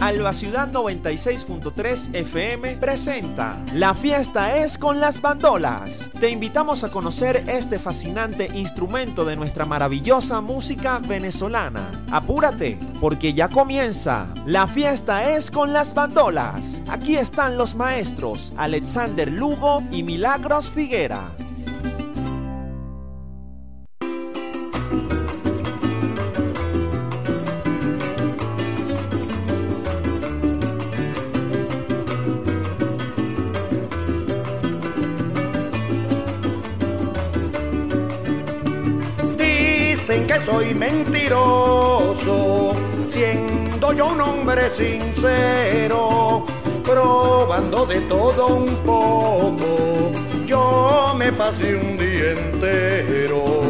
Alba Ciudad 96.3 FM presenta La fiesta es con las bandolas. Te invitamos a conocer este fascinante instrumento de nuestra maravillosa música venezolana. Apúrate, porque ya comienza. La fiesta es con las bandolas. Aquí están los maestros Alexander Lugo y Milagros Figuera. Dicen que soy mentiroso, siendo yo un hombre sincero, probando de todo un poco, yo me pasé un día entero.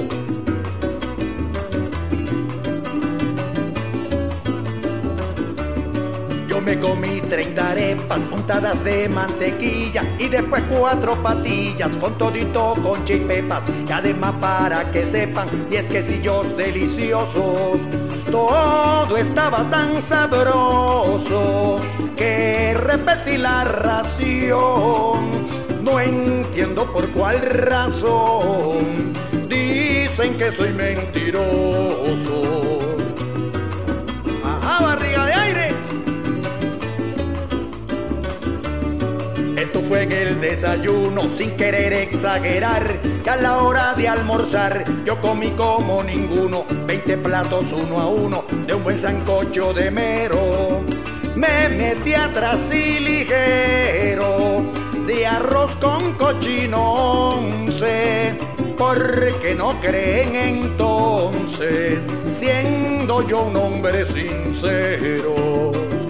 Yo me comí 30 arepas untadas de mantequilla y después 4 patillas con todito concha y pepas. Y además para que sepan 10 quesillos deliciosos. Todo estaba tan sabroso que repetí la ración. No entiendo por cuál razón dicen que soy mentiroso. Ajá, barriga de aire. Esto fue en el desayuno, sin querer exagerar, que a la hora de almorzar yo comí como ninguno, 20 platos uno a uno de un buen sancocho de mero. Me metí atrás y ligero de arroz con cochino once, porque no creen entonces, siendo yo un hombre sincero.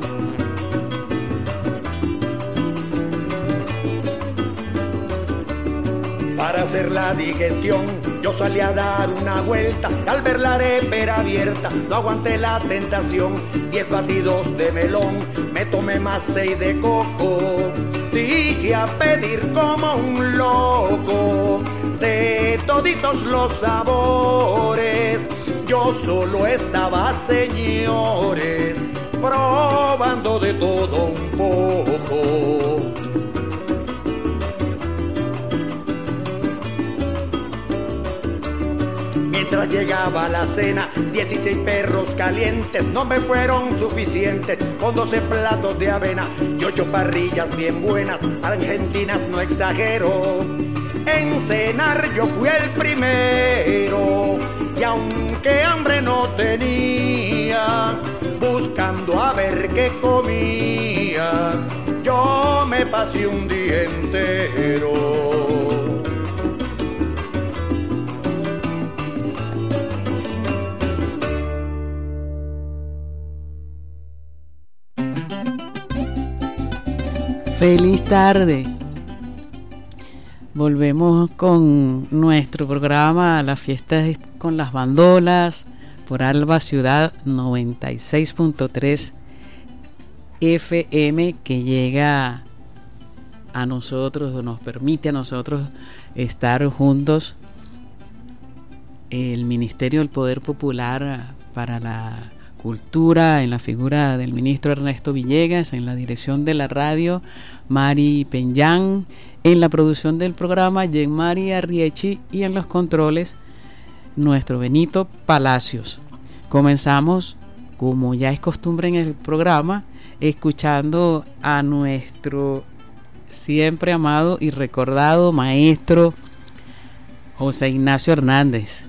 Para hacer la digestión, yo salí a dar una vuelta. Al ver la arepera abierta, no aguanté la tentación. 10 batidos de melón, me tomé más 6 de coco. Dije a pedir como un loco, de toditos los sabores. Yo solo estaba, señores, probando de todo un poco. Mientras llegaba la cena, 16 perros calientes no me fueron suficientes, con 12 platos de avena y 8 parrillas bien buenas, argentinas no exagero. En cenar yo fui el primero, y aunque hambre no tenía, buscando a ver qué comía, yo me pasé un día entero. Feliz tarde. Volvemos con nuestro programa La fiesta es con las bandolas por Alba Ciudad 96.3 FM, que llega a nosotros, o nos permite a nosotros estar juntos. El Ministerio del Poder Popular para la Cultura, en la figura del ministro Ernesto Villegas, en la dirección de la radio Mari Peñán, en la producción del programa Yenmari Arriechi, y en los controles nuestro Benito Palacios. Comenzamos, como ya es costumbre en el programa, escuchando a nuestro siempre amado y recordado maestro José Ignacio Hernández,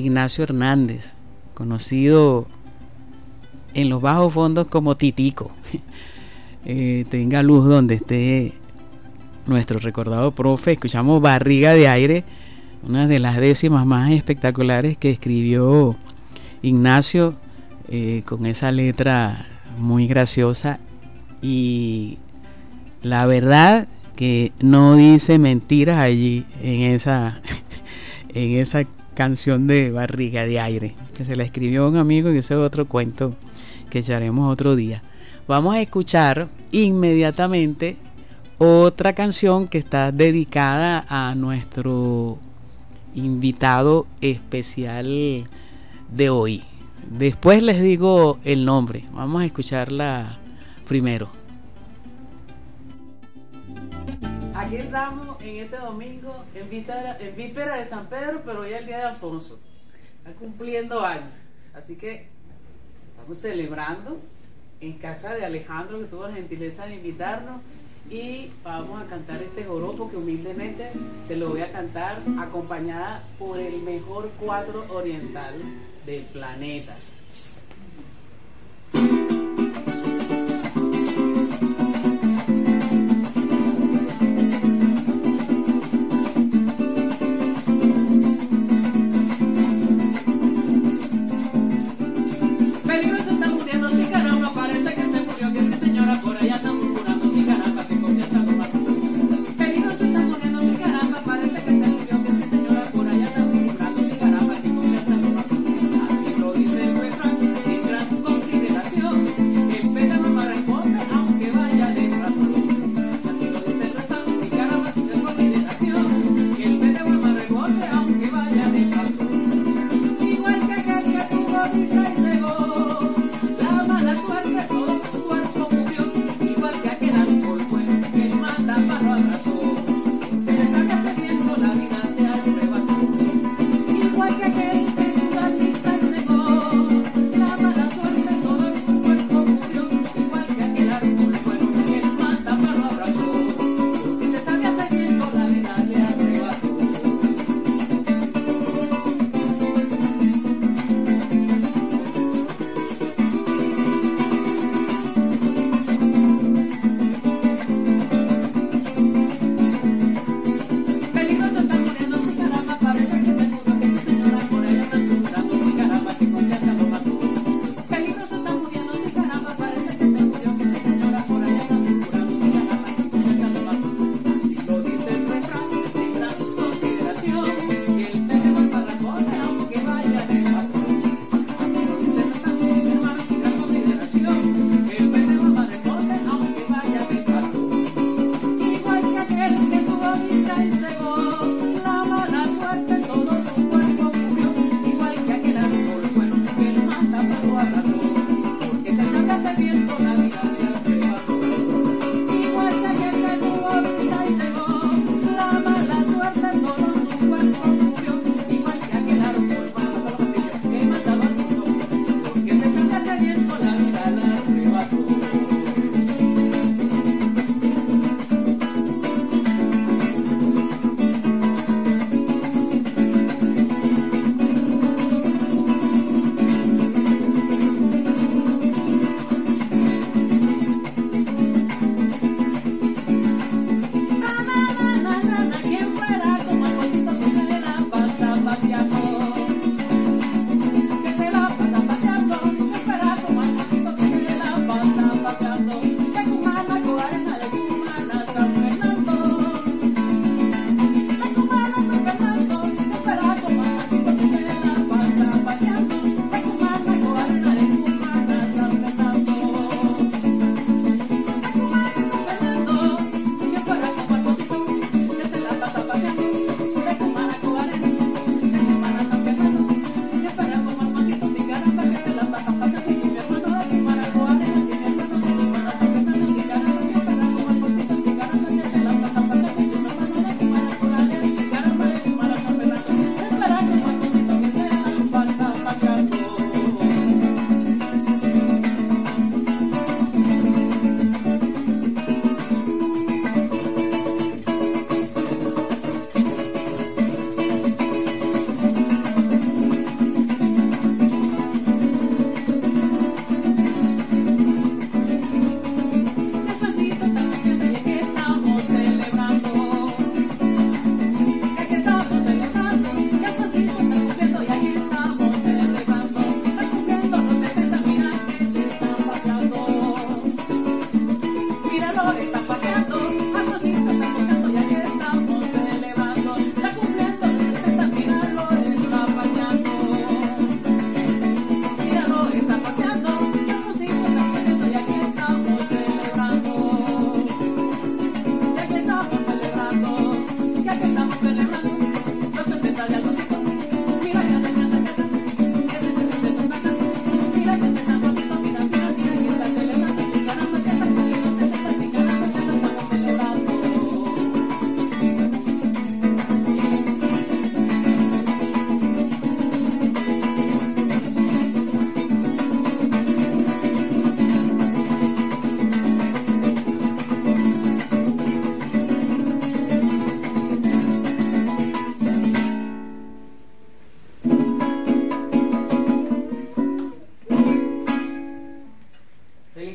conocido en los bajos fondos como Titico. Tenga luz donde esté nuestro recordado profe. Escuchamos Barriga de Aire, una de las décimas más espectaculares que escribió Ignacio, con esa letra muy graciosa, y la verdad que no dice mentiras allí en esa canción de Barriga de Aire, que se la escribió a un amigo, y ese es otro cuento que echaremos otro día. Vamos a escuchar inmediatamente otra canción que está dedicada a nuestro invitado especial de hoy. Después les digo el nombre. Vamos a escuchar la primero. Aquí estamos en este domingo, en víspera de San Pedro, pero ya el día de Alfonso. Está cumpliendo años. Así que estamos celebrando en casa de Alejandro, que tuvo la gentileza de invitarnos, y vamos a cantar este joropo que humildemente se lo voy a cantar acompañada por el mejor cuatro oriental del planeta. Peligroso está muriendo, sí caramba, parece que se murió, que sí señora, por allá están murmurando, sí caramba, que comienza a tomar. Peligroso está muriendo, sí caramba, parece que se murió, que sí señora, por allá están murmurando, sí caramba, que comienza a tomar. Así lo dice el refrán, sin gran consideración, el peta no me responde, aunque vaya de razón. Así lo dice el refrán, sin caramba, sin gran consideración, el peta no me responde, aunque vaya de razón. Igual que aquel que tuvo vista y cegó, la mala suerte todo su cuerpo murió, igual que aquel alcohol bueno que el mata lo abrazó, que le está cediendo la vida se arrebató. Igual que aquel que tuvo vista y cegó, la mala suerte todo su cuerpo murió, igual que aquel alcohol bueno que el mata lo abrazó, que se estaba cediendo la vida se arrebató.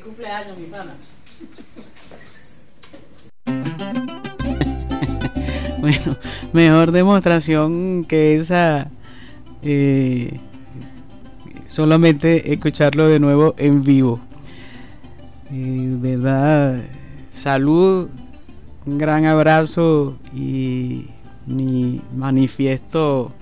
cumpleaños, mi pana. Bueno, mejor demostración que esa, solamente escucharlo de nuevo en vivo. Verdad, salud, un gran abrazo y mi manifiesto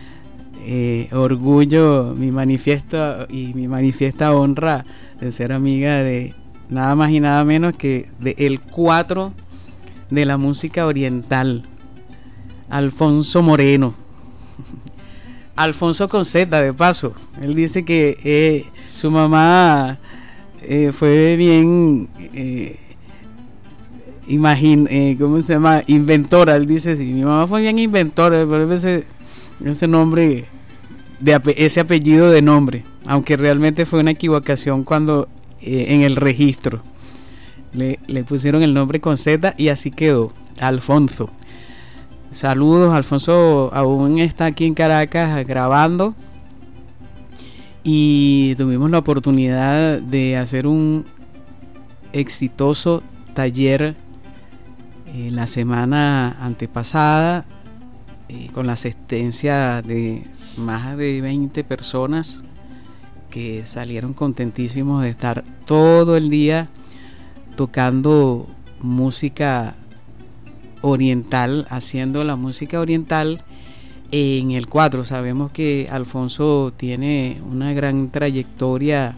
orgullo, mi manifiesto y mi manifiesta honra de ser amiga de nada más y nada menos que de el 4 de la música oriental, Alfonso Moreno. Alfonso con Z, de paso. Él dice que su mamá fue bien ¿cómo se llama? Inventora. Él dice, sí, mi mamá fue bien inventora, pero ese nombre, ese apellido de nombre, aunque realmente fue una equivocación cuando en el registro le pusieron el nombre con Z y así quedó, Alfonso. Saludos, Alfonso aún está aquí en Caracas grabando y tuvimos la oportunidad de hacer un exitoso taller la semana antepasada con la asistencia de más de 20 personas que salieron contentísimos de estar todo el día tocando música oriental, haciendo la música oriental en el 4. Sabemos que Alfonso tiene una gran trayectoria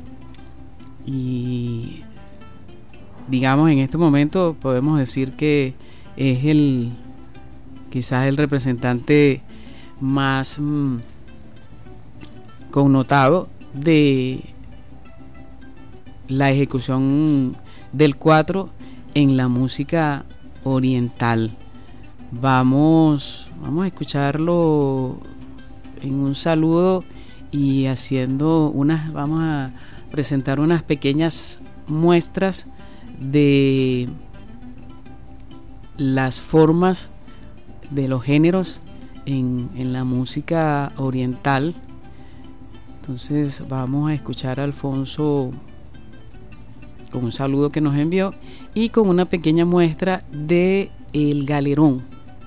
y digamos en este momento podemos decir que es quizás el representante más connotado de la ejecución del 4 en la música oriental. Vamos a escucharlo en un saludo y vamos a presentar unas pequeñas muestras de las formas de los géneros en la música oriental. Entonces vamos a escuchar a Alfonso con un saludo que nos envió y con una pequeña muestra de El Galerón.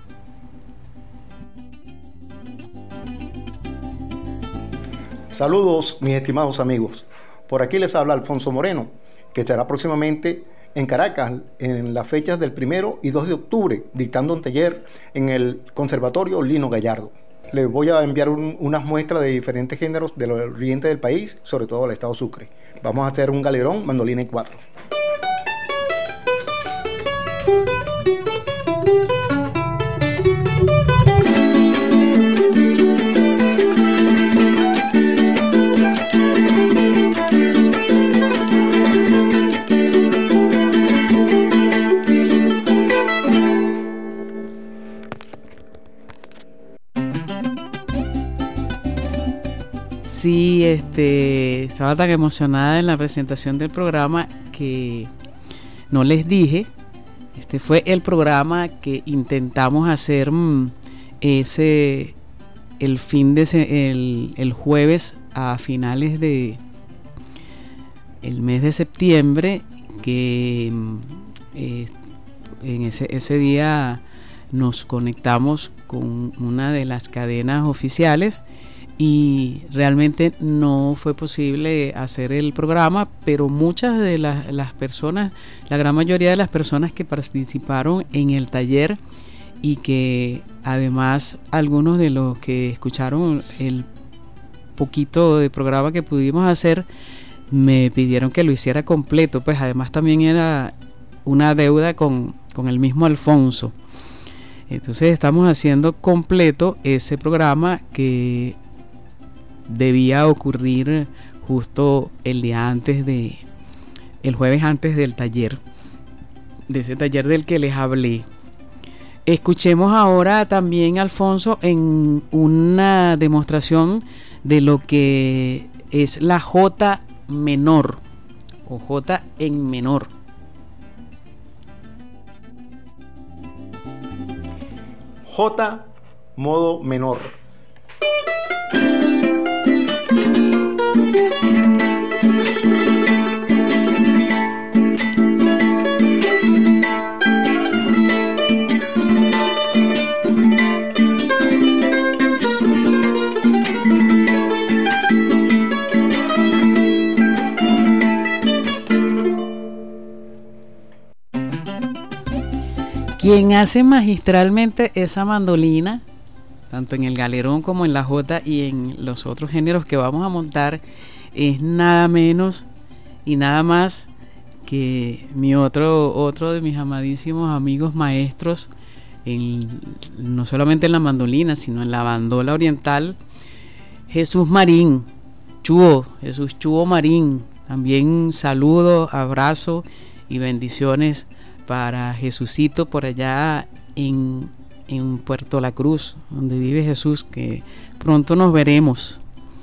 Saludos, mis estimados amigos. Por aquí les habla Alfonso Moreno, que estará próximamente en Caracas en las fechas del 1 y 2 de octubre, dictando un taller en el Conservatorio Lino Gallardo. Les voy a enviar unas muestras de diferentes géneros del oriente del país, sobre todo del estado Sucre. Vamos a hacer un galerón, mandolina y 4. Sí, estaba tan emocionada en la presentación del programa que no les dije. Este fue el programa que intentamos hacer el jueves a finales de el mes de septiembre, que en ese día nos conectamos con una de las cadenas oficiales y realmente no fue posible hacer el programa, pero muchas de las personas, la gran mayoría de las personas que participaron en el taller y que además algunos de los que escucharon el poquito de programa que pudimos hacer me pidieron que lo hiciera completo, pues además también era una deuda con el mismo Alfonso. Entonces estamos haciendo completo ese programa que debía ocurrir justo el jueves antes del taller, de ese taller del que les hablé. Escuchemos ahora también a Alfonso en una demostración de lo que es la J menor o J en menor. J modo menor. Quien hace magistralmente esa mandolina, tanto en el galerón como en la jota y en los otros géneros que vamos a montar, es nada menos y nada más que mi otro de mis amadísimos amigos maestros, no solamente en la mandolina, sino en la bandola oriental, Jesús Marín, Jesús Chuo Marín. También saludo, abrazo y bendiciones para Jesucito por allá en Puerto La Cruz, donde vive Jesús, que pronto nos veremos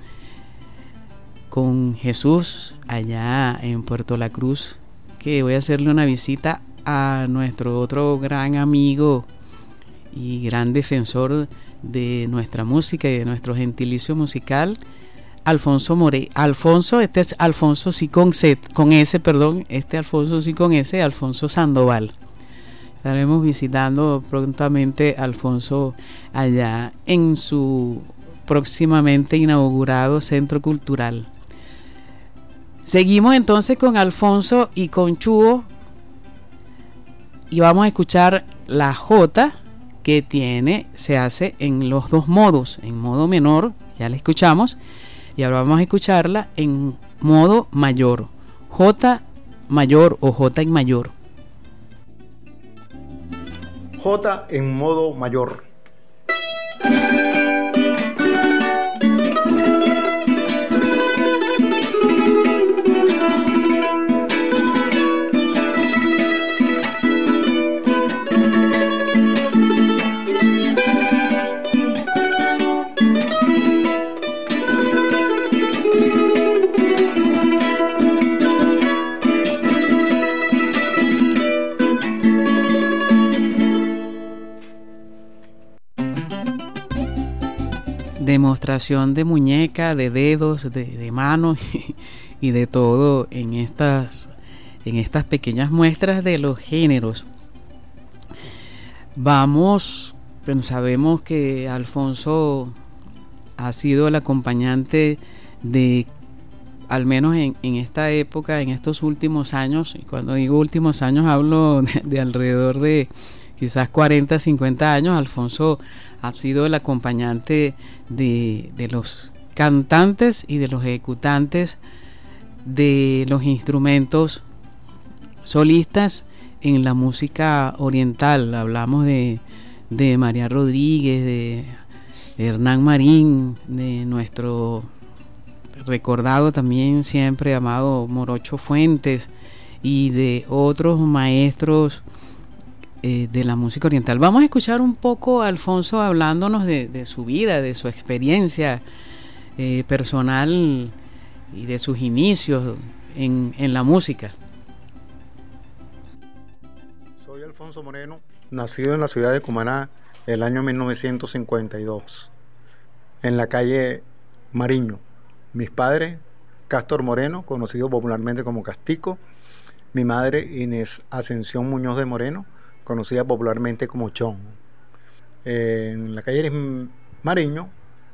con Jesús allá en Puerto La Cruz, que voy a hacerle una visita a nuestro otro gran amigo y gran defensor de nuestra música y de nuestro gentilicio musical, Alfonso More. Alfonso, este es Alfonso sí con S, Alfonso sí con S, Alfonso Sandoval. Estaremos visitando prontamente a Alfonso allá en su próximamente inaugurado centro cultural. Seguimos entonces con Alfonso y con Chuo y vamos a escuchar la jota que se hace en los dos modos, en modo menor, ya la escuchamos, y ahora vamos a escucharla en modo mayor, jota mayor o jota en mayor. Jota en modo mayor. Demostración de muñeca, de dedos, de manos y de todo en estas pequeñas muestras de los géneros. Sabemos que Alfonso ha sido el acompañante de, al menos en esta época, en estos últimos años, y cuando digo últimos años hablo de alrededor de quizás 40, 50 años. Alfonso ha sido el acompañante de los cantantes y de los ejecutantes de los instrumentos solistas en la música oriental. Hablamos de María Rodríguez, de Hernán Marín, de nuestro recordado también siempre amado Morocho Fuentes y de otros maestros de la música oriental. Vamos a escuchar un poco a Alfonso hablándonos de su vida, de su experiencia personal y de sus inicios en la música. Soy Alfonso Moreno, nacido en la ciudad de Cumaná el año 1952, en la calle Mariño. Mis padres, Cástor Moreno, conocido popularmente como Castico; mi madre, Inés Ascensión Muñoz de Moreno, conocida popularmente como Chon. En la calle Mariño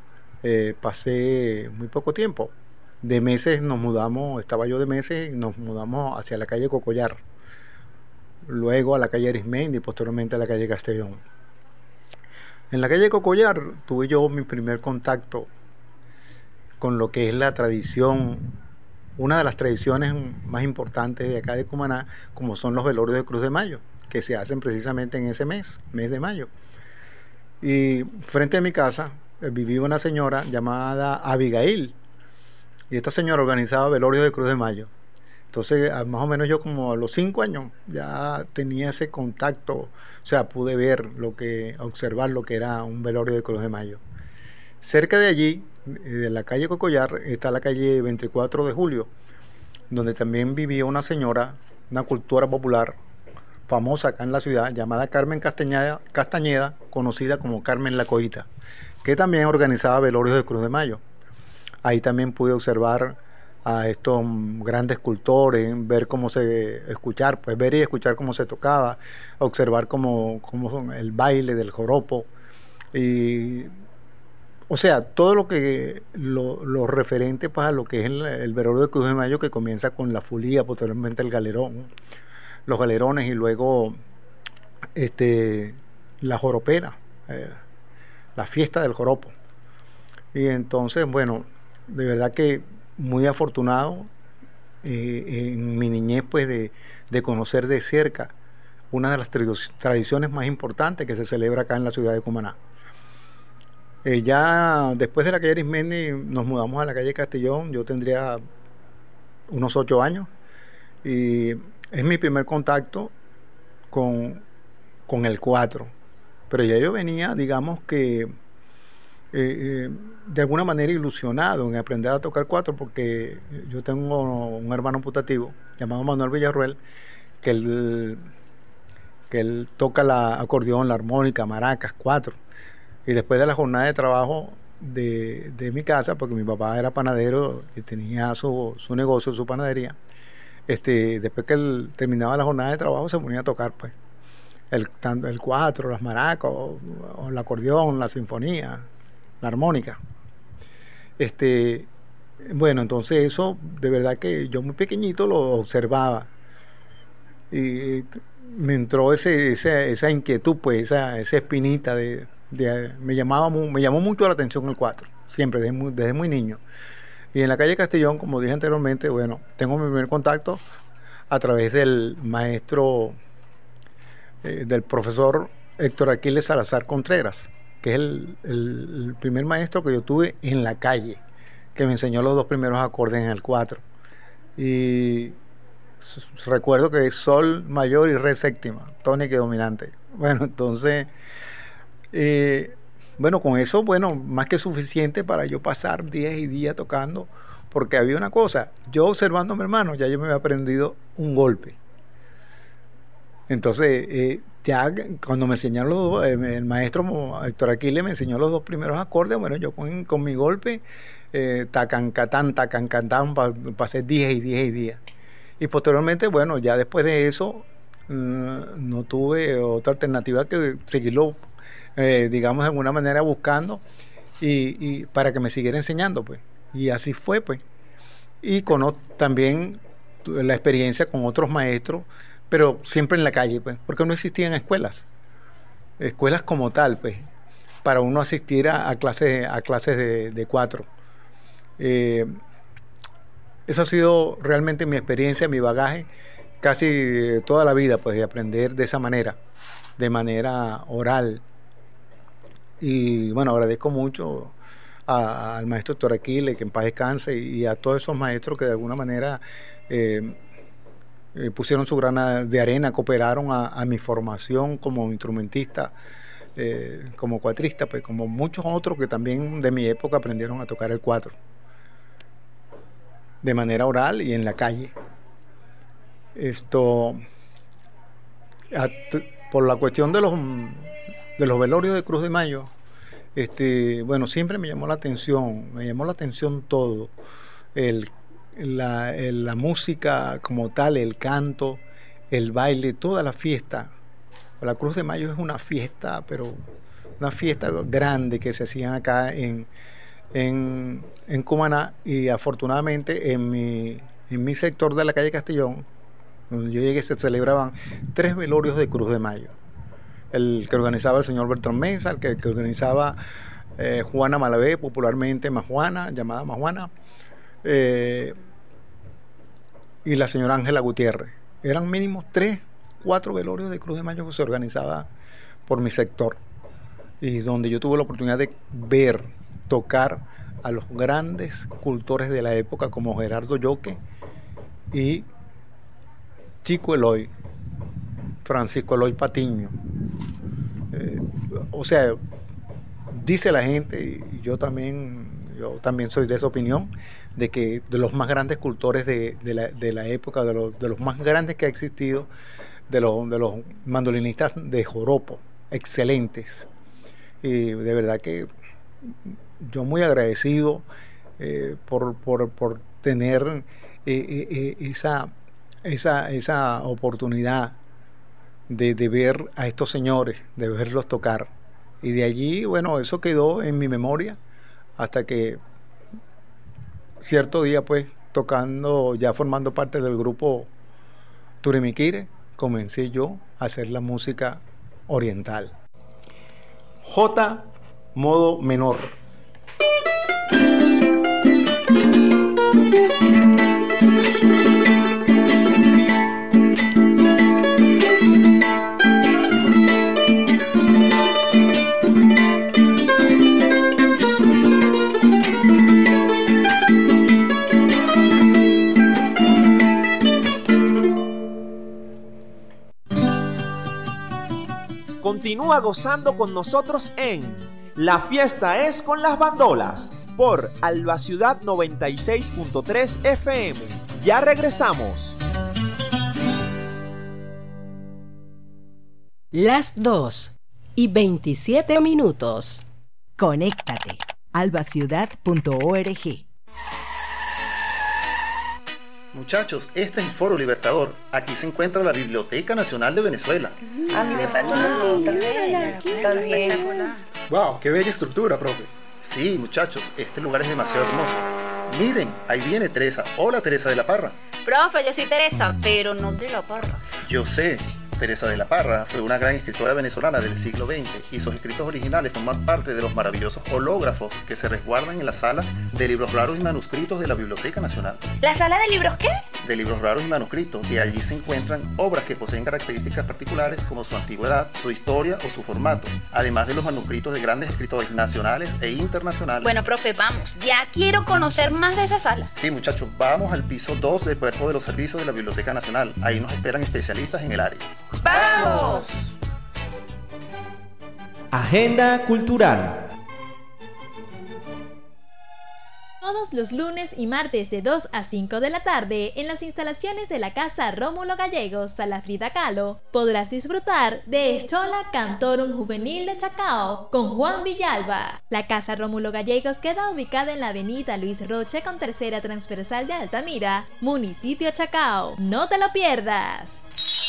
pasé muy poco tiempo. De meses nos mudamos, estaba yo de meses y nos mudamos hacia la calle Cocollar, luego a la calle Arismendi y posteriormente a la calle Castellón. En la calle Cocollar tuve yo mi primer contacto con lo que es la tradición, una de las tradiciones más importantes de acá de Cumaná, como son los velorios de Cruz de Mayo, que se hacen precisamente en ese mes de mayo. Y frente a mi casa vivía una señora llamada Abigail, y esta señora organizaba velorios de Cruz de Mayo. Entonces, más o menos yo como a los 5 años ya tenía ese contacto, o sea, pude observar lo que era un velorio de Cruz de Mayo. Cerca de allí, de la calle Cocollar, está la calle 24 de Julio, donde también vivía una señora, una cultora popular famosa acá en la ciudad, llamada Carmen Castañeda, conocida como Carmen La Coita, que también organizaba velorios de Cruz de Mayo. Ahí también pude observar a estos grandes cultores, ver y escuchar cómo se tocaba, observar cómo son el baile del joropo, y o sea, todo lo referente pues, a lo que es el velorio de Cruz de Mayo, que comienza con la fulía, posteriormente el galerón, los galerones y luego la joropera, la fiesta del joropo. Y entonces, bueno, de verdad que muy afortunado en mi niñez, pues de conocer de cerca una de las tradiciones más importantes que se celebra acá en la ciudad de Cumaná. Ya después de la calle Arismendi nos mudamos a la calle Castellón. Yo tendría unos 8 años y es mi primer contacto con el cuatro, pero ya yo venía, digamos que de alguna manera ilusionado en aprender a tocar cuatro, porque yo tengo un hermano putativo llamado Manuel Villarruel, que él toca el acordeón, la armónica, maracas, cuatro. Y después de la jornada de trabajo de mi casa, porque mi papá era panadero y tenía su negocio, su panadería, después que él terminaba la jornada de trabajo se ponía a tocar, pues, el cuatro, las maracas, o el acordeón, la sinfonía, la armónica. Bueno, entonces eso, de verdad que yo muy pequeñito lo observaba. Y me entró esa inquietud, pues, esa espinita me llamó mucho la atención el cuatro, siempre, desde muy niño. Y en la calle Castellón, como dije anteriormente, bueno, tengo mi primer contacto a través del maestro, del profesor Héctor Aquiles Salazar Contreras, que es el primer maestro que yo tuve en la calle, que me enseñó los 2 primeros acordes en el cuatro. Y recuerdo que es sol mayor y re séptima, tónica y dominante. Bueno, entonces, bueno, con eso, bueno, más que suficiente para yo pasar días y días tocando, porque había una cosa, yo observando a mi hermano, ya yo me había aprendido un golpe. Entonces, ya cuando me enseñaron los dos, el maestro Héctor Aquiles me enseñó los 2 primeros acordes, bueno, yo con mi golpe, tacancatán, pasé días y días y días. Y posteriormente, bueno, ya después de eso, no tuve otra alternativa que seguirlo, digamos, de alguna manera buscando y para que me siguiera enseñando, pues. Y así fue, pues. Y también la experiencia con otros maestros, pero siempre en la calle, pues, porque no existían escuelas como tal, pues, para uno asistir a clases de cuatro. Eso ha sido realmente mi experiencia, mi bagaje, casi toda la vida, pues, de aprender de esa manera, de manera oral. Y bueno, agradezco mucho al maestro Héctor Aquiles, que en paz descanse, y a todos esos maestros que de alguna manera pusieron su grana de arena, cooperaron a mi formación como instrumentista, como cuatrista, pues, como muchos otros que también de mi época aprendieron a tocar el cuatro de manera oral y en la calle. Por la cuestión de los velorios de Cruz de Mayo, bueno, siempre me llamó la atención todo, la música como tal, el canto, el baile, toda la fiesta. La Cruz de Mayo es una fiesta, pero una fiesta grande que se hacían acá en Cumaná, y afortunadamente en mi sector de la calle Castellón, donde yo llegué, se celebraban 3 velorios de Cruz de Mayo. El que organizaba el señor Bertrand Mesa, el que organizaba Juana Malavé, popularmente Majuana, llamada Majuana, y la señora Ángela Gutiérrez. Eran mínimo 3-4 velorios de Cruz de Mayo que se organizaba por mi sector, y donde yo tuve la oportunidad de ver tocar a los grandes cultores de la época como Gerardo Yoque y Chico Eloy, Francisco Eloy Patiño. O sea, dice la gente, y yo también soy de esa opinión, de que de los más grandes cultores de la época, de los más grandes que ha existido, de los mandolinistas de joropo, excelentes. Y de verdad que yo muy agradecido por tener esa oportunidad de ver a estos señores, de verlos tocar. Y de allí, bueno, eso quedó en mi memoria hasta que cierto día, pues, tocando, ya formando parte del grupo Turimiquire, comencé yo a hacer la música oriental. J, modo menor. Continúa gozando con nosotros en La Fiesta es con las Bandolas por Alba Ciudad 96.3 FM. Ya regresamos. Las 2:27. Conéctate. albaciudad.org. Muchachos, este es el Foro Libertador. Aquí se encuentra la Biblioteca Nacional de Venezuela. A mí me falta una nota. Está bien. ¡Wow! ¡Qué bella estructura, profe! Sí, muchachos, este lugar es demasiado hermoso. Miren, ahí viene Teresa. Hola, Teresa de la Parra. Profe, yo soy Teresa, pero no de la Parra. Yo sé. Teresa de la Parra fue una gran escritora venezolana del siglo XX y sus escritos originales forman parte de los maravillosos hológrafos que se resguardan en la sala de libros raros y manuscritos de la Biblioteca Nacional. ¿La sala de libros qué? De libros raros y manuscritos, y allí se encuentran obras que poseen características particulares como su antigüedad, su historia o su formato, además de los manuscritos de grandes escritores nacionales e internacionales. Bueno, profe, vamos, ya quiero conocer más de esa sala. Sí, muchachos, vamos al piso 2 del cuerpo de los servicios de la Biblioteca Nacional. Ahí nos esperan especialistas en el área. ¡Vamos! Agenda cultural. Todos los lunes y martes de 2 a 5 de la tarde, en las instalaciones de la Casa Rómulo Gallegos, Sala Frida Kahlo, podrás disfrutar de Eschola Cantorum Juvenil de Chacao con Juan Villalba. La Casa Rómulo Gallegos queda ubicada en la avenida Luis Roche con tercera transversal de Altamira, municipio Chacao. ¡No te lo pierdas!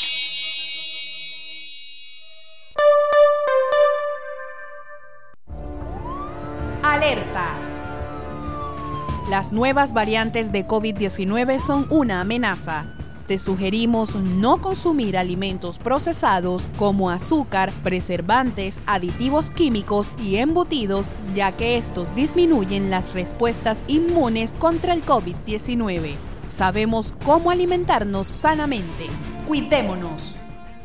Alerta. Las nuevas variantes de COVID-19 son una amenaza. Te sugerimos no consumir alimentos procesados como azúcar, preservantes, aditivos químicos y embutidos, ya que estos disminuyen las respuestas inmunes contra el COVID-19. Sabemos cómo alimentarnos sanamente. Cuidémonos.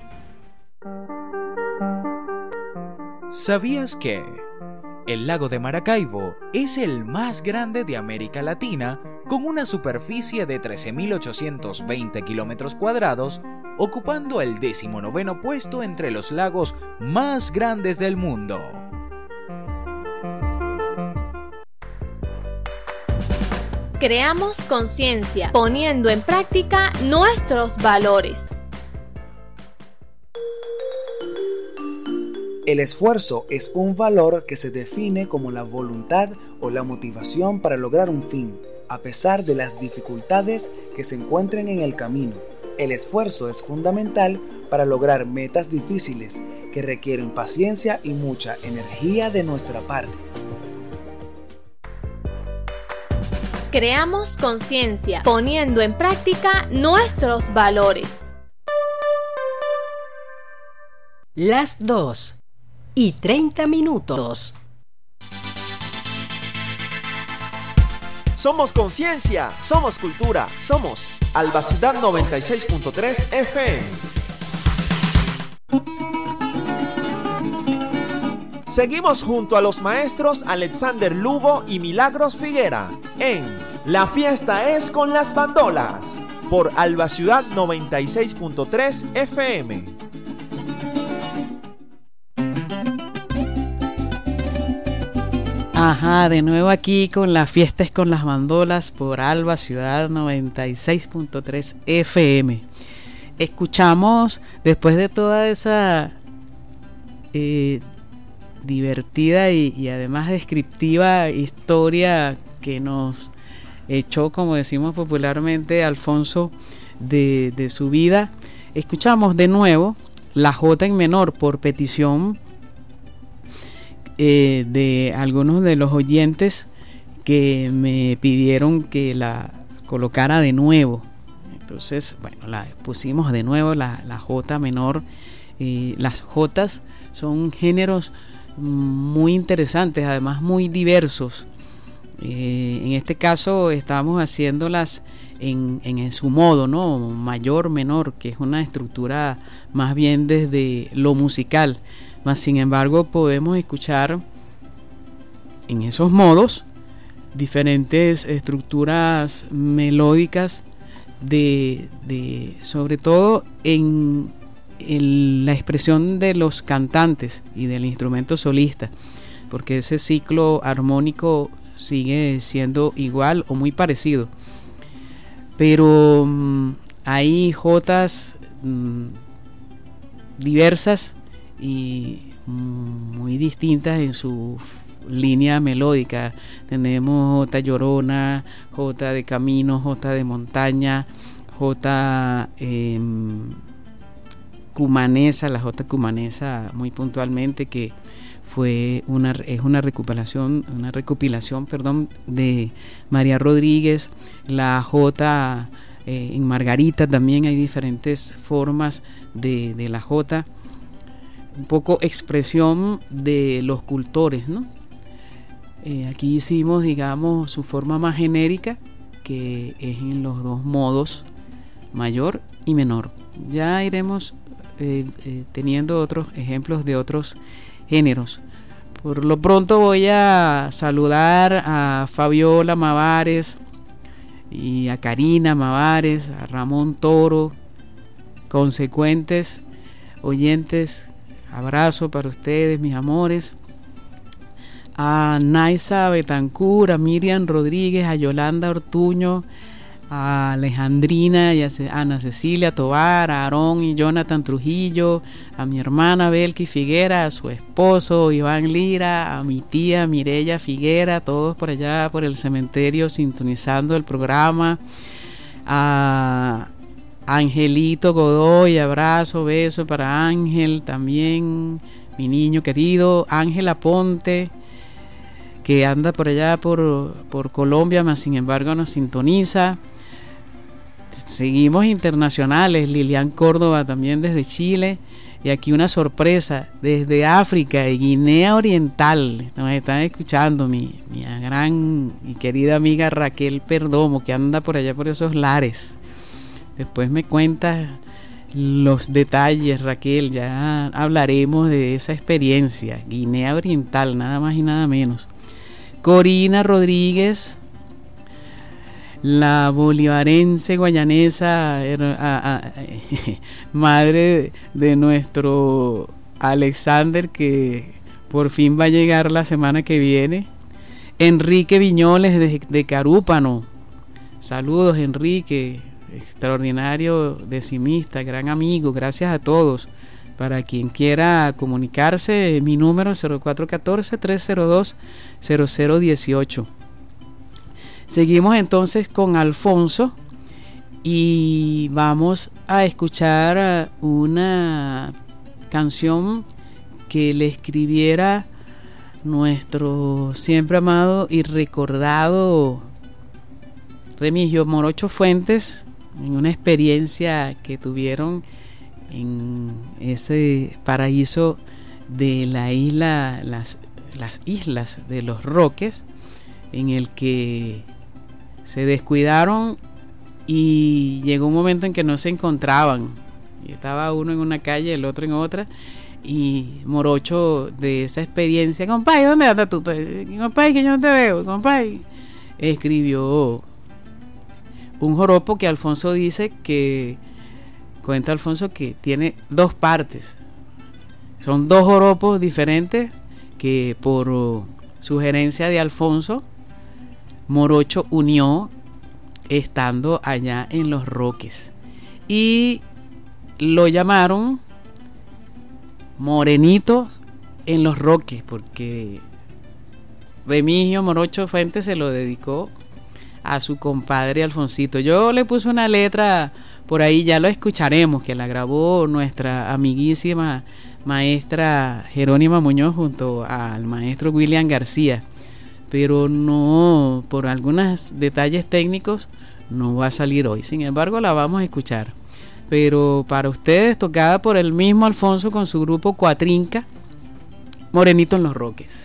¿Sabías que el lago de Maracaibo es el más grande de América Latina, con una superficie de 13.820 kilómetros cuadrados, ocupando el 19º puesto entre los lagos más grandes del mundo? Creamos conciencia, poniendo en práctica nuestros valores. El esfuerzo es un valor que se define como la voluntad o la motivación para lograr un fin, a pesar de las dificultades que se encuentren en el camino. El esfuerzo es fundamental para lograr metas difíciles que requieren paciencia y mucha energía de nuestra parte. Creamos conciencia, poniendo en práctica nuestros valores. Las 2:30. Somos conciencia, somos cultura, somos Alba Ciudad 96.3 FM. Seguimos junto a los maestros Alexander Lugo y Milagros Figuera en La Fiesta es con las Bandolas por Alba Ciudad 96.3 FM. Ajá, de nuevo aquí con La Fiesta es con las Bandolas por Alba Ciudad 96.3 FM. Escuchamos, después de toda esa divertida y además descriptiva historia que nos echó, como decimos popularmente, Alfonso de su vida, escuchamos de nuevo la Jota en menor por petición de algunos de los oyentes que me pidieron que la colocara de nuevo. Entonces, bueno, la pusimos de nuevo, la J menor Las jotas son géneros muy interesantes, además muy diversos. En este caso estamos haciéndolas en su modo, ¿no? Mayor, menor, que es una estructura más bien desde lo musical. Mas sin embargo podemos escuchar en esos modos diferentes estructuras melódicas de sobre todo en la expresión de los cantantes y del instrumento solista, porque ese ciclo armónico sigue siendo igual o muy parecido, pero hay jotas diversas y muy distintas en su línea melódica. Tenemos jota llorona, jota de camino, jota de montaña, jota cumanesa, la jota cumanesa muy puntualmente, que es una recopilación de María Rodríguez. La jota en Margarita también hay diferentes formas de la jota, un poco expresión de los cultores, ¿no? Aquí hicimos, digamos, su forma más genérica, que es en los dos modos, mayor y menor. Ya iremos teniendo otros ejemplos de otros géneros. Por lo pronto voy a saludar a Fabiola Mavares y a Karina Mavares, a Ramón Toro, consecuentes oyentes. Abrazo para ustedes, mis amores. A Naisa Betancur, a Miriam Rodríguez, a Yolanda Ortuño, a Alejandrina y a Ana Cecilia Tobar, a Aarón y Jonathan Trujillo, a mi hermana Belki Figuera, a su esposo Iván Lira, a mi tía Mireya Figuera, todos por allá por el cementerio sintonizando el programa. A Angelito Godoy, abrazo, beso para Ángel también, mi niño querido. Ángela Ponte, que anda por allá por Colombia, mas sin embargo nos sintoniza. Seguimos internacionales, Lilian Córdoba también desde Chile, y aquí una sorpresa desde África y Guinea Oriental. Nos están escuchando mi gran y querida amiga Raquel Perdomo, que anda por allá por esos lares. Después me cuentas los detalles, Raquel, ya hablaremos de esa experiencia. Guinea Oriental, nada más y nada menos. Corina Rodríguez, la bolivarense guayanesa, madre de nuestro Alexander, que por fin va a llegar la semana que viene. Enrique Viñoles de Carúpano, saludos Enrique, extraordinario decimista, gran amigo, gracias a todos. Para quien quiera comunicarse, mi número es 0414-302-0018. Seguimos entonces con Alfonso y vamos a escuchar una canción que le escribiera nuestro siempre amado y recordado Remigio Morocho Fuentes, en una experiencia que tuvieron en ese paraíso de la isla, las islas de los Roques, en el que se descuidaron y llegó un momento en que no se encontraban, y estaba uno en una calle, el otro en otra, y Morocho, de esa experiencia, compadre, ¿dónde andas tú? Compadre, que yo no te veo, compadre, escribió un joropo que Alfonso dice que cuenta Alfonso que tiene dos partes. Son dos joropos diferentes que por sugerencia de Alfonso, Morocho unió estando allá en los Roques. Y lo llamaron Morenito en los Roques, porque Remigio Morocho Fuentes se lo dedicó a su compadre Alfonsito. Yo le puse una letra por ahí, ya lo escucharemos, que la grabó nuestra amiguísima maestra Jerónima Muñoz junto al maestro William García, pero no, por algunos detalles técnicos no va a salir hoy. Sin embargo, la vamos a escuchar. pero para ustedes tocada por el mismo Alfonso con su grupo Cuatrinca, Morenito en los Roques.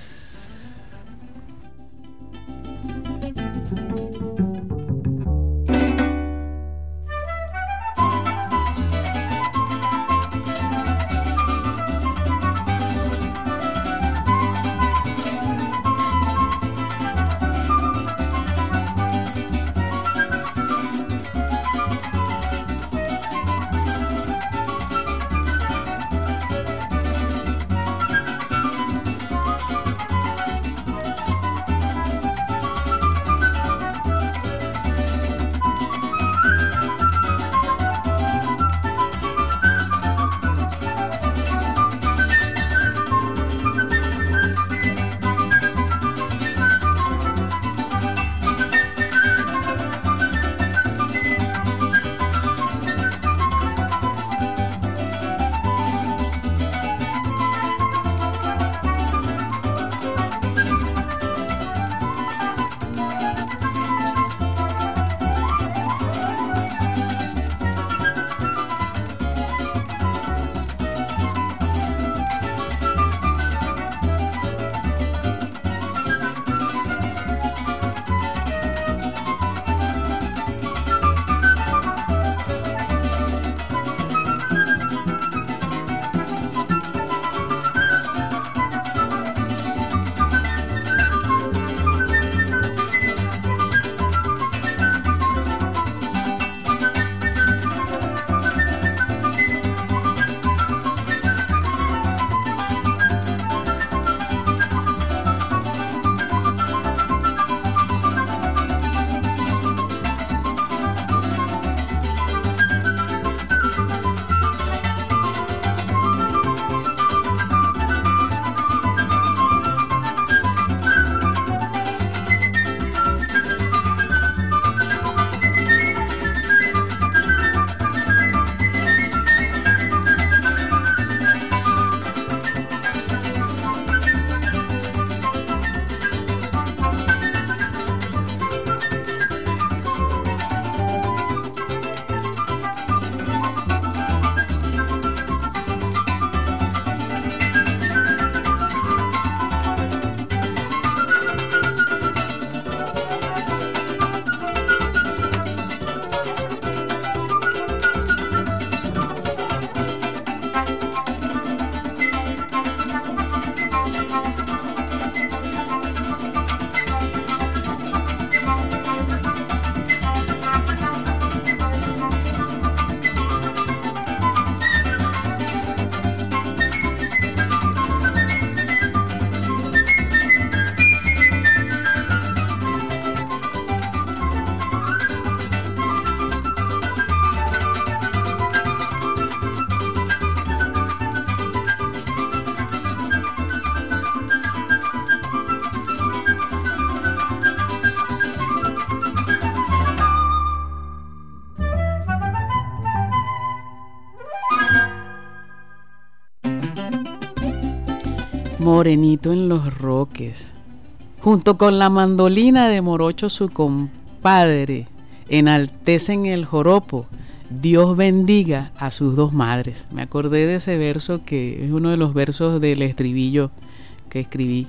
Morenito en los Roques, junto con la mandolina de Morocho su compadre, enaltecen el joropo, Dios bendiga a sus dos madres. Me acordé de ese verso que es uno de los versos del estribillo que escribí.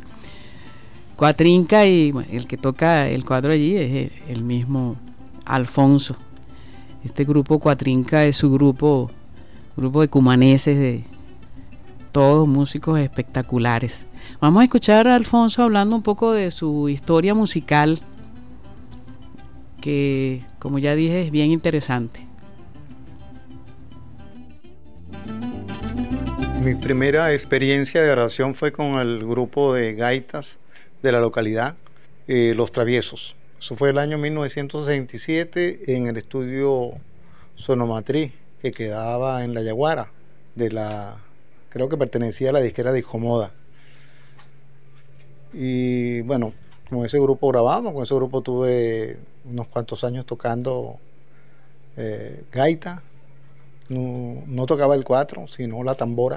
Cuatrinca, y bueno, el que toca el cuadro allí es el mismo Alfonso. Este grupo Cuatrinca es su grupo de cumaneses, de todos músicos espectaculares. Vamos a escuchar a Alfonso hablando un poco de su historia musical, que como ya dije es bien interesante. Mi primera experiencia de grabación fue con el grupo de gaitas de la localidad, Los Traviesos. Eso fue el año 1967 en el estudio Sonomatriz, que quedaba en La Yaguara, creo que pertenecía a la disquera de Discomoda. Y bueno, con ese grupo grabamos, con ese grupo tuve unos cuantos años tocando gaita. No tocaba el cuatro, sino la tambora.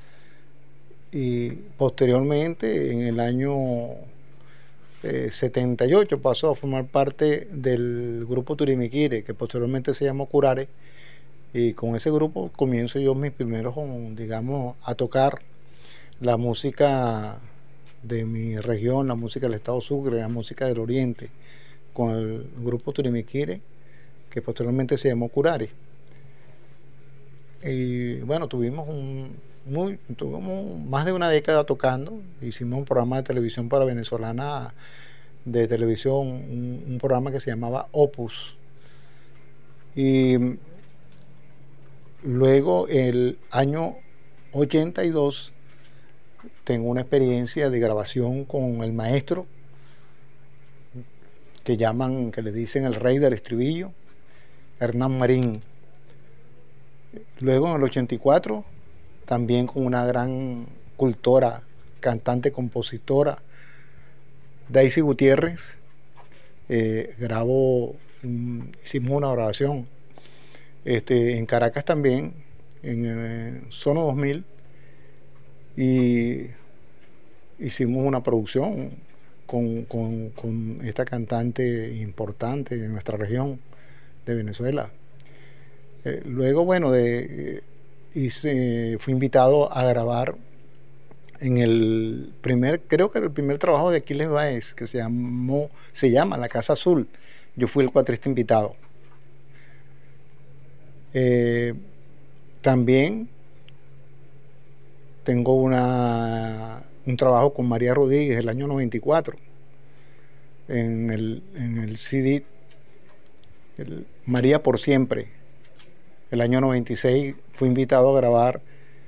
Y posteriormente, en el año 78, pasó a formar parte del grupo Turimiquire, que posteriormente se llamó Curare, Y con ese grupo comienzo yo mis primeros, digamos, a tocar la música de mi región, la música del estado Sucre, la música del oriente, con el grupo Turimiquire, que posteriormente se llamó Curare. Y bueno, tuvimos más de una década tocando. Hicimos un programa de televisión para venezolana de televisión, un programa que se llamaba Opus. Y luego el año 82 tengo una experiencia de grabación con el maestro que le dicen el rey del estribillo, Hernán Marín. Luego en el 84 también con una gran cultora, cantante, compositora, Daisy Gutiérrez, hicimos una grabación en Caracas también, en Sono 2000, y hicimos una producción con esta cantante importante de nuestra región de Venezuela. Luego, bueno, fui invitado a grabar en creo que el primer trabajo de Aquiles Báez, que se llama La Casa Azul. Yo fui el cuatrista invitado. También tengo un trabajo con María Rodríguez el año 94 en el CD María por Siempre. El año 96 fui invitado a grabar,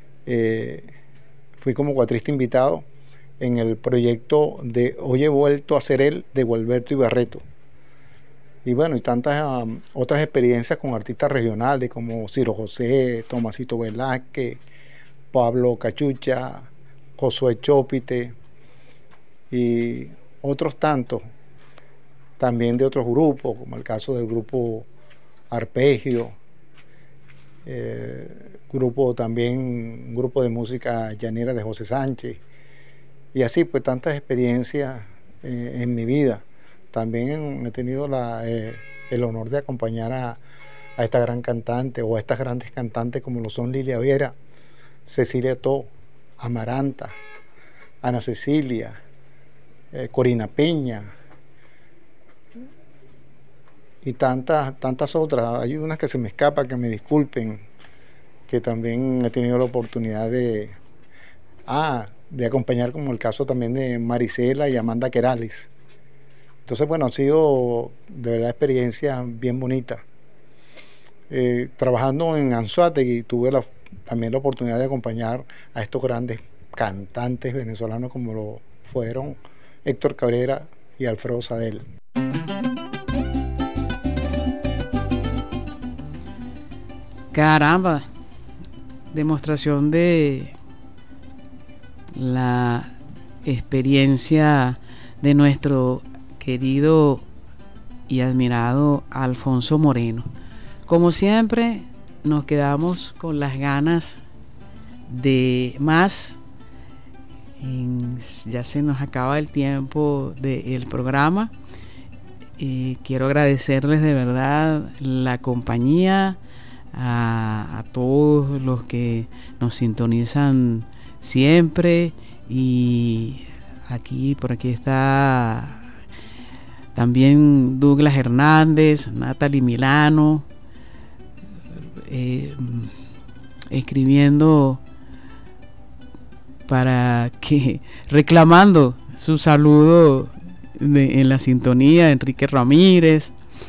fui como cuatrista invitado en el proyecto de Hoy he vuelto a ser él de Gualberto Ibarreto. Y bueno, y tantas otras experiencias con artistas regionales como Ciro José, Tomasito Velázquez, Pablo Cachucha, Josué Chópite y otros tantos, también de otros grupos, como el caso del grupo Arpegio, grupo de música llanera de José Sánchez, y así pues tantas experiencias en mi vida. También he tenido el honor de acompañar a esta gran cantante o a estas grandes cantantes como lo son Lilia Vera, Cecilia To, Amaranta, Ana Cecilia, Corina Peña y tantas otras. Hay unas que se me escapan, que me disculpen, que también he tenido la oportunidad de acompañar, como el caso también de Marisela y Amanda Querales. Entonces, bueno, han sido de verdad experiencias bien bonitas. Trabajando en Anzoátegui tuve también la oportunidad de acompañar a estos grandes cantantes venezolanos como lo fueron Héctor Cabrera y Alfredo Sadel. Caramba, demostración de la experiencia de nuestro querido y admirado Alfonso Moreno. Como siempre, nos quedamos con las ganas de más. Ya se nos acaba el tiempo del programa. Quiero agradecerles de verdad la compañía a todos los que nos sintonizan siempre, y por aquí está también Douglas Hernández, Natalie Milano, escribiendo reclamando su saludo en la sintonía, Enrique Ramírez.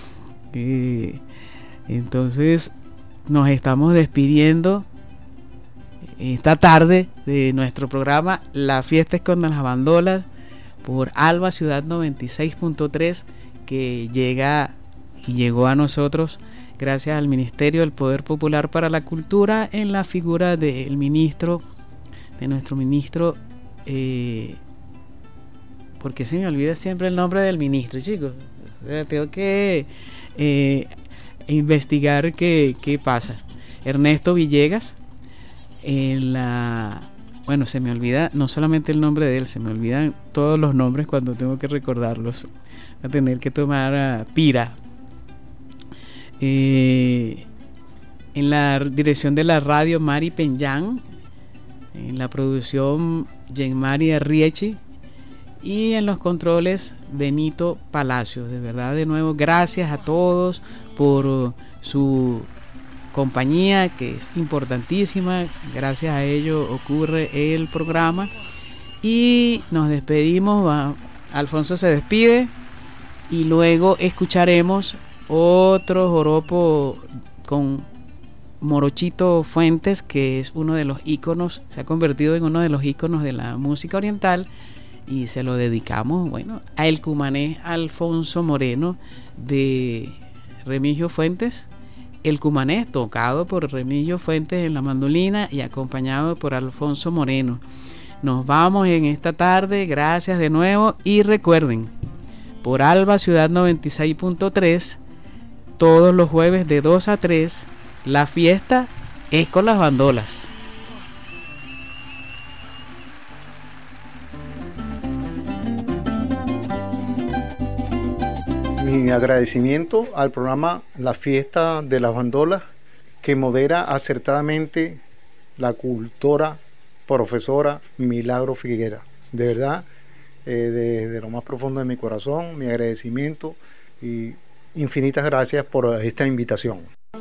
Entonces nos estamos despidiendo esta tarde de nuestro programa La Fiesta es con las Bandolas por Alba Ciudad 96.3, que llegó a nosotros gracias al Ministerio del Poder Popular para la Cultura, en la figura de nuestro ministro, porque se me olvida siempre el nombre del ministro, chicos. Tengo que investigar qué pasa. Ernesto Villegas. Bueno, se me olvida no solamente el nombre de él, se me olvidan todos los nombres cuando tengo que recordarlos. Voy a tener que tomar pira. En la dirección de la radio, Mari Peñán. En la producción, Jean-Mari Arriechi. Y en los controles, Benito Palacios. De verdad, de nuevo, gracias a todos por su compañía, que es importantísima. Gracias a ello ocurre el programa. Y nos despedimos. Alfonso se despide. Y luego escucharemos otro joropo con Morochito Fuentes, que es uno de los íconos, se ha convertido en uno de los íconos de la música oriental, y se lo dedicamos, bueno, a el cumanés Alfonso Moreno de Remigio Fuentes. El cumanés tocado por Remigio Fuentes en la mandolina y acompañado por Alfonso Moreno. Nos vamos en esta tarde, gracias de nuevo, y recuerden, por Alba Ciudad 96.3, todos los jueves de 2 a 3, la fiesta es con las bandolas. Mi agradecimiento al programa La Fiesta de las Bandolas, que modera acertadamente la cultora profesora Milagro Figuera. De verdad, desde lo más profundo de mi corazón, mi agradecimiento y infinitas gracias por esta invitación.